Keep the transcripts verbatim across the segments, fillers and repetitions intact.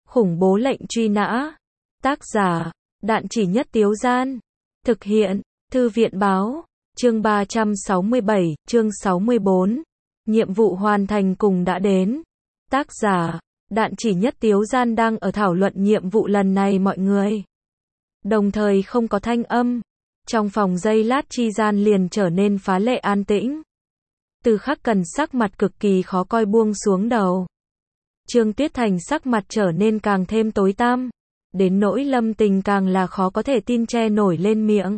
Khủng bố lệnh truy nã. Tác giả, Đạn Chỉ Nhất Tiếu Gian. Thực hiện, Thư viện báo. Chương ba trăm sáu mươi bảy, chương sáu mươi bốn. Nhiệm vụ hoàn thành cùng đã đến. Tác giả, Đạn Chỉ Nhất Tiếu Gian đang ở thảo luận nhiệm vụ lần này mọi người. Đồng thời không có thanh âm. Trong phòng giây lát chi gian liền trở nên phá lệ an tĩnh. Từ Khắc Cần sắc mặt cực kỳ khó coi buông xuống đầu. Trương Tuyết Thành sắc mặt trở nên càng thêm tối tăm. Đến nỗi Lâm Tình càng là khó có thể tin che nổi lên miệng.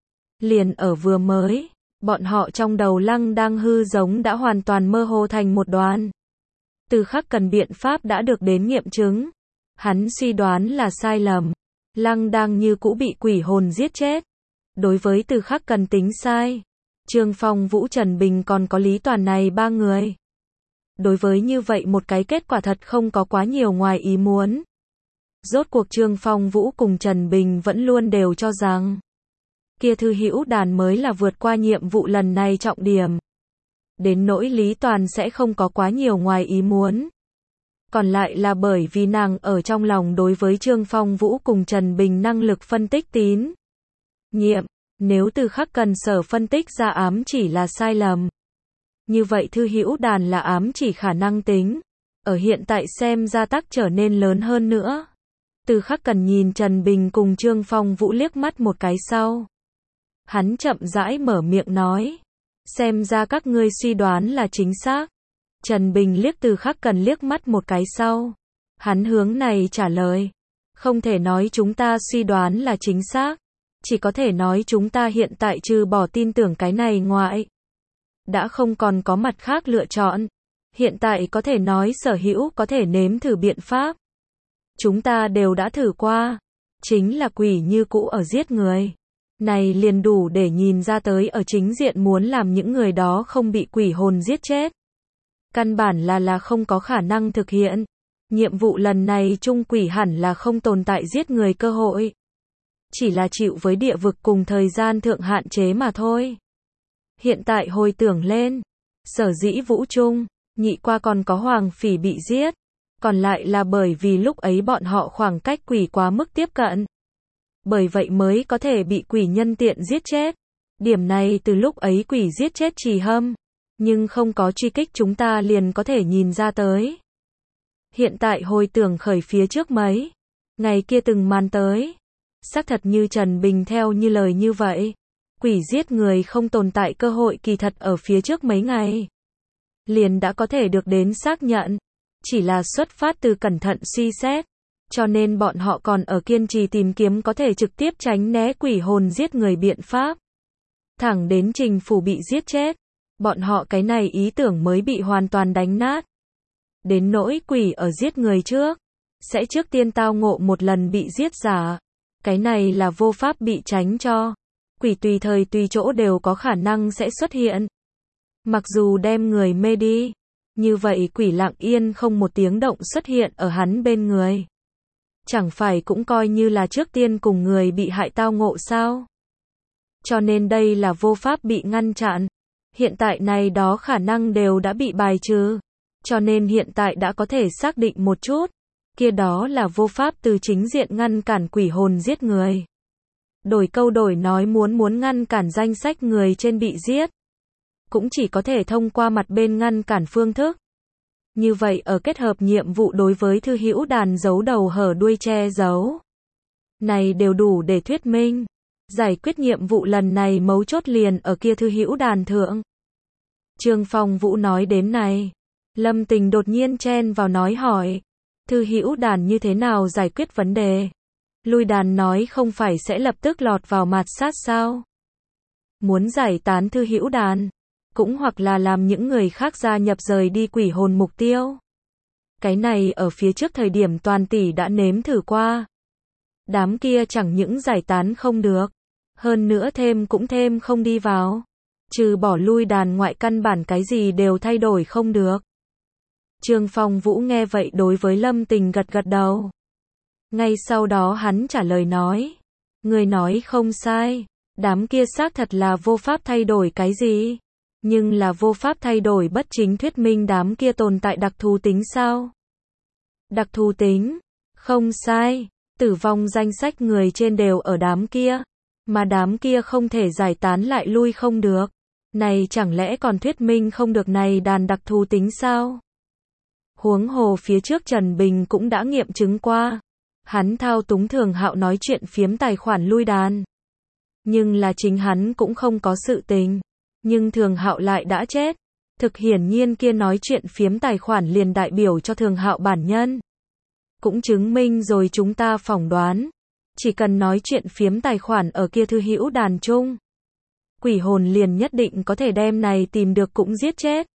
Liền ở vừa mới, bọn họ trong đầu Lăng đang hư giống đã hoàn toàn mơ hồ thành một đoàn. Từ Khắc Cần biện pháp đã được đến nghiệm chứng. Hắn suy đoán là sai lầm. Lăng đang như cũ bị quỷ hồn giết chết. Đối với Từ Khắc Cần tính sai. Trương Phong Vũ Trần Bình còn có Lý Toàn này ba người. Đối với như vậy một cái kết quả thật không có quá nhiều ngoài ý muốn. Rốt cuộc Trương Phong Vũ cùng Trần Bình vẫn luôn đều cho rằng kia Thư Hữu Đàn mới là vượt qua nhiệm vụ lần này trọng điểm. Đến nỗi Lý Toàn sẽ không có quá nhiều ngoài ý muốn. Còn lại là bởi vì nàng ở trong lòng đối với Trương Phong Vũ cùng Trần Bình năng lực phân tích tín nhiệm. Nếu Từ Khắc Cần sở phân tích ra ám chỉ là sai lầm, như vậy Thư Hữu Đàn là ám chỉ khả năng tính. Ở hiện tại xem ra tắc trở nên lớn hơn nữa. Từ Khắc Cần nhìn Trần Bình cùng Trương Phong Vũ liếc mắt một cái sau. Hắn chậm rãi mở miệng nói. Xem ra các ngươi suy đoán là chính xác. Trần Bình liếc Từ Khắc Cần liếc mắt một cái sau. Hắn hướng này trả lời. Không thể nói chúng ta suy đoán là chính xác. Chỉ có thể nói chúng ta hiện tại trừ bỏ tin tưởng cái này ngoại. Đã không còn có mặt khác lựa chọn. Hiện tại có thể nói sở hữu có thể nếm thử biện pháp. Chúng ta đều đã thử qua. Chính là quỷ như cũ ở giết người. Này liền đủ để nhìn ra tới ở chính diện muốn làm những người đó không bị quỷ hồn giết chết. Căn bản là là không có khả năng thực hiện. Nhiệm vụ lần này chung quỷ hẳn là không tồn tại giết người cơ hội. Chỉ là chịu với địa vực cùng thời gian thượng hạn chế mà thôi. Hiện tại hồi tưởng lên. Sở dĩ Vũ Trung, nhị qua còn có Hoàng Phỉ bị giết. Còn lại là bởi vì lúc ấy bọn họ khoảng cách quỷ quá mức tiếp cận. Bởi vậy mới có thể bị quỷ nhân tiện giết chết. Điểm này từ lúc ấy quỷ giết chết Trì Hâm. Nhưng không có truy kích chúng ta liền có thể nhìn ra tới. Hiện tại hồi tưởng khởi phía trước mấy. Ngày kia từng màn tới. Xác thật như Trần Bình theo như lời như vậy. Quỷ giết người không tồn tại cơ hội kỳ thật ở phía trước mấy ngày. Liền đã có thể được đến xác nhận. Chỉ là xuất phát từ cẩn thận suy xét. Cho nên bọn họ còn ở kiên trì tìm kiếm có thể trực tiếp tránh né quỷ hồn giết người biện pháp. Thẳng đến Trình Phủ bị giết chết. Bọn họ cái này ý tưởng mới bị hoàn toàn đánh nát. Đến nỗi quỷ ở giết người trước. Sẽ trước tiên tao ngộ một lần bị giết giả. Cái này là vô pháp bị tránh cho. Quỷ tùy thời tùy chỗ đều có khả năng sẽ xuất hiện. Mặc dù đem người mê đi. Như vậy quỷ lặng yên không một tiếng động xuất hiện ở hắn bên người. Chẳng phải cũng coi như là trước tiên cùng người bị hại tao ngộ sao? Cho nên đây là vô pháp bị ngăn chặn. Hiện tại này đó khả năng đều đã bị bài trừ. Cho nên hiện tại đã có thể xác định một chút. Kia đó là vô pháp từ chính diện ngăn cản quỷ hồn giết người. Đổi câu đổi nói muốn muốn ngăn cản danh sách người trên bị giết. Cũng chỉ có thể thông qua mặt bên ngăn cản phương thức. Như vậy ở kết hợp nhiệm vụ đối với Thư Hữu Đàn giấu đầu hở đuôi che giấu. Này đều đủ để thuyết minh. Giải quyết nhiệm vụ lần này mấu chốt liền ở kia Thư Hữu Đàn thượng. Trương Phong Vũ nói đến này. Lâm Tình đột nhiên chen vào nói hỏi. Thư Hữu Đàn như thế nào giải quyết vấn đề? Lui đàn nói không phải sẽ lập tức lọt vào mạt sát sao? Muốn giải tán Thư Hữu Đàn. Cũng hoặc là làm những người khác gia nhập rời đi quỷ hồn mục tiêu. Cái này ở phía trước thời điểm toàn tỷ đã nếm thử qua. Đám kia chẳng những giải tán không được. Hơn nữa thêm cũng thêm không đi vào. Trừ bỏ lui đàn ngoại căn bản cái gì đều thay đổi không được. Trương Phong Vũ nghe vậy đối với Lâm Tình gật gật đầu. Ngay sau đó hắn trả lời nói. Người nói không sai. Đám kia xác thật là vô pháp thay đổi cái gì. Nhưng là vô pháp thay đổi bất chính thuyết minh đám kia tồn tại đặc thù tính sao? Đặc thù tính? Không sai, tử vong danh sách người trên đều ở đám kia, mà đám kia không thể giải tán lại lui không được. Này chẳng lẽ còn thuyết minh không được này đàn đặc thù tính sao? Huống hồ phía trước Trần Bình cũng đã nghiệm chứng qua. Hắn thao túng Thường Hạo nói chuyện phiếm tài khoản lui đàn. Nhưng là chính hắn cũng không có sự tình. Nhưng Thường Hạo lại đã chết. Thực hiển nhiên kia nói chuyện phiếm tài khoản liền đại biểu cho Thường Hạo bản nhân. Cũng chứng minh rồi chúng ta phỏng đoán. Chỉ cần nói chuyện phiếm tài khoản ở kia thư hữu đàn chung. Quỷ hồn liền nhất định có thể đem này tìm được cũng giết chết.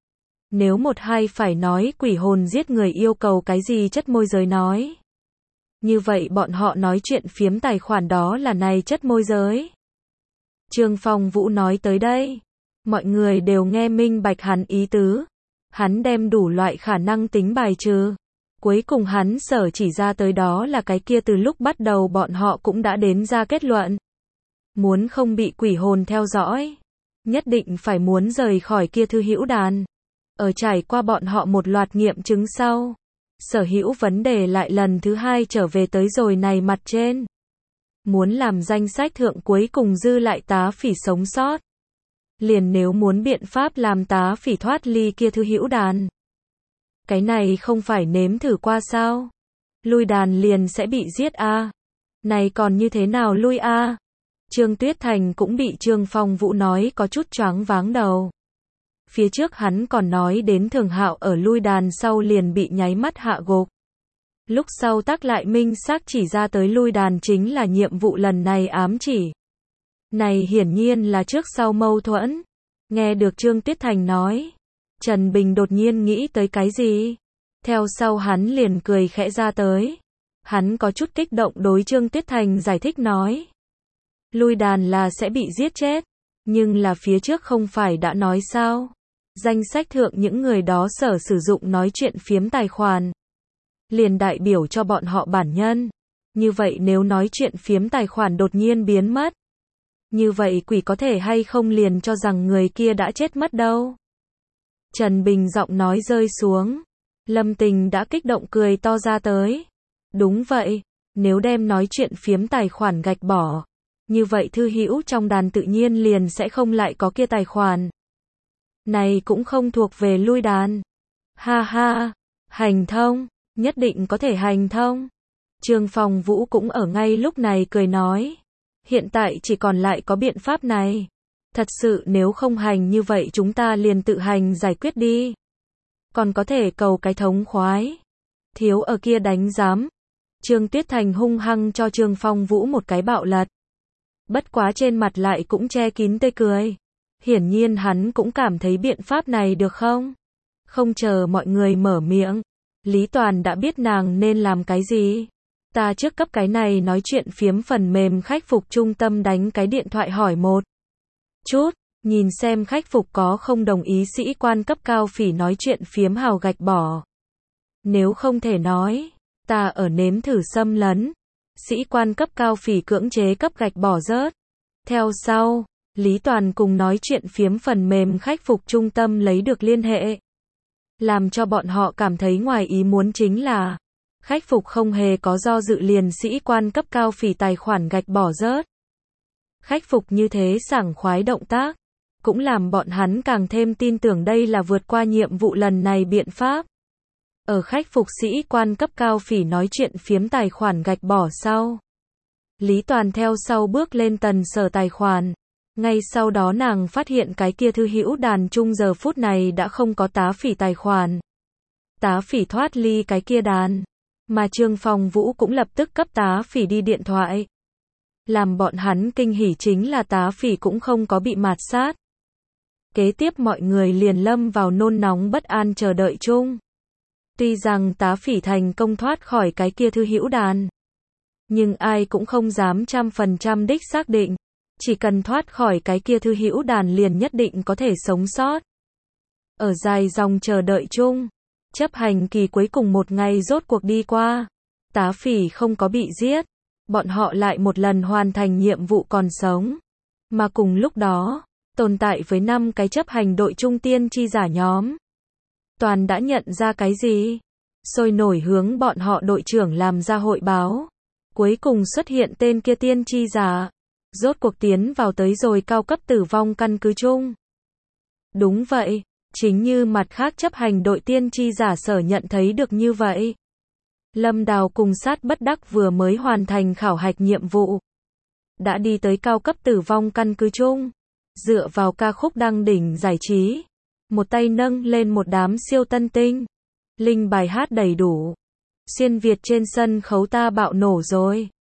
Nếu một hai phải nói quỷ hồn giết người yêu cầu cái gì chất môi giới nói. Như vậy bọn họ nói chuyện phiếm tài khoản đó là này chất môi giới. Trương Phong Vũ nói tới đây. Mọi người đều nghe minh bạch hắn ý tứ. Hắn đem đủ loại khả năng tính bài trừ. Cuối cùng hắn sở chỉ ra tới đó là cái kia từ lúc bắt đầu bọn họ cũng đã đến ra kết luận. Muốn không bị quỷ hồn theo dõi. Nhất định phải muốn rời khỏi kia thư hữu đàn. Ở trải qua bọn họ một loạt nghiệm chứng sau. Sở hữu vấn đề lại lần thứ hai trở về tới rồi này mặt trên. Muốn làm danh sách thượng cuối cùng dư lại tá phỉ sống sót. Liền nếu muốn biện pháp làm tá phỉ thoát ly kia thư hữu đàn. Cái này không phải nếm thử qua sao? Lui đàn liền sẽ bị giết a. À? Này còn như thế nào lui a? À? Trương Tuyết Thành cũng bị Trương Phong Vũ nói có chút choáng váng đầu. Phía trước hắn còn nói đến Thường Hạo ở lui đàn sau liền bị nháy mắt hạ gục. Lúc sau tác lại minh xác chỉ ra tới lui đàn chính là nhiệm vụ lần này ám chỉ. Này hiển nhiên là trước sau mâu thuẫn. Nghe được Trương Tuyết Thành nói. Trần Bình đột nhiên nghĩ tới cái gì? Theo sau hắn liền cười khẽ ra tới. Hắn có chút kích động đối Trương Tuyết Thành giải thích nói. Lui đàn là sẽ bị giết chết. Nhưng là phía trước không phải đã nói sao? Danh sách thượng những người đó sở sử dụng nói chuyện phiếm tài khoản. Liền đại biểu cho bọn họ bản nhân. Như vậy nếu nói chuyện phiếm tài khoản đột nhiên biến mất. Như vậy quỷ có thể hay không liền cho rằng người kia đã chết mất đâu. Trần Bình giọng nói rơi xuống. Lâm Tình đã kích động cười to ra tới. Đúng vậy, nếu đem nói chuyện phiếm tài khoản gạch bỏ. Như vậy thư hữu trong đàn tự nhiên liền sẽ không lại có kia tài khoản. Này cũng không thuộc về lui đàn. Ha ha, hành thông, nhất định có thể hành thông. Trương Phong Vũ cũng ở ngay lúc này cười nói. Hiện tại chỉ còn lại có biện pháp này. Thật sự nếu không hành như vậy chúng ta liền tự hành giải quyết đi. Còn có thể cầu cái thống khoái. Thiếu ở kia đánh giám. Trương Tuyết Thành hung hăng cho Trương Phong Vũ một cái bạo lật. Bất quá trên mặt lại cũng che kín tươi cười. Hiển nhiên hắn cũng cảm thấy biện pháp này được không? Không chờ mọi người mở miệng. Lý Toàn đã biết nàng nên làm cái gì. Ta trước cấp cái này nói chuyện phiếm phần mềm khách phục trung tâm đánh cái điện thoại hỏi một chút, nhìn xem khách phục có không đồng ý sĩ quan cấp cao phỉ nói chuyện phiếm hào gạch bỏ. Nếu không thể nói, ta ở nếm thử xâm lấn. Sĩ quan cấp cao phỉ cưỡng chế cấp gạch bỏ rớt. Theo sau, Lý Toàn cùng nói chuyện phiếm phần mềm khách phục trung tâm lấy được liên hệ. Làm cho bọn họ cảm thấy ngoài ý muốn chính là khách phục không hề có do dự liền sĩ quan cấp cao phỉ tài khoản gạch bỏ rớt. Khách phục như thế sảng khoái động tác, cũng làm bọn hắn càng thêm tin tưởng đây là vượt qua nhiệm vụ lần này biện pháp. Ở khách phục sĩ quan cấp cao phỉ nói chuyện phiếm tài khoản gạch bỏ sau. Lý Toàn theo sau bước lên tần sở tài khoản. Ngay sau đó nàng phát hiện cái kia thư hữu đàn chung giờ phút này đã không có tá phỉ tài khoản. Tá phỉ thoát ly cái kia đàn. Mà Trương Phong Vũ cũng lập tức cấp tá phỉ đi điện thoại. Làm bọn hắn kinh hỉ chính là tá phỉ cũng không có bị mạt sát. Kế tiếp mọi người liền lâm vào nôn nóng bất an chờ đợi chung. Tuy rằng tá phỉ thành công thoát khỏi cái kia thư hữu đàn. Nhưng ai cũng không dám trăm phần trăm đích xác định. Chỉ cần thoát khỏi cái kia thư hữu đàn liền nhất định có thể sống sót. Ở dài dòng chờ đợi chung. Chấp hành kỳ cuối cùng một ngày rốt cuộc đi qua. Tá phỉ không có bị giết. Bọn họ lại một lần hoàn thành nhiệm vụ còn sống. Mà cùng lúc đó, tồn tại với năm cái chấp hành đội trung tiên tri giả nhóm. Toàn đã nhận ra cái gì? sôi nổi hướng bọn họ đội trưởng làm ra hội báo. Cuối cùng xuất hiện tên kia tiên tri giả. Rốt cuộc tiến vào tới rồi cao cấp tử vong căn cứ chung. Đúng vậy, chính như mặt khác chấp hành đội tiên tri giả sở nhận thấy được như vậy. Lâm Đào cùng Sát Bất Đắc vừa mới hoàn thành khảo hạch nhiệm vụ. Đã đi tới cao cấp tử vong căn cứ chung. Dựa vào ca khúc đăng đỉnh giải trí. Một tay nâng lên một đám siêu tân tinh. Linh bài hát đầy đủ. Xuyên Việt trên sân khấu ta bạo nổ rồi.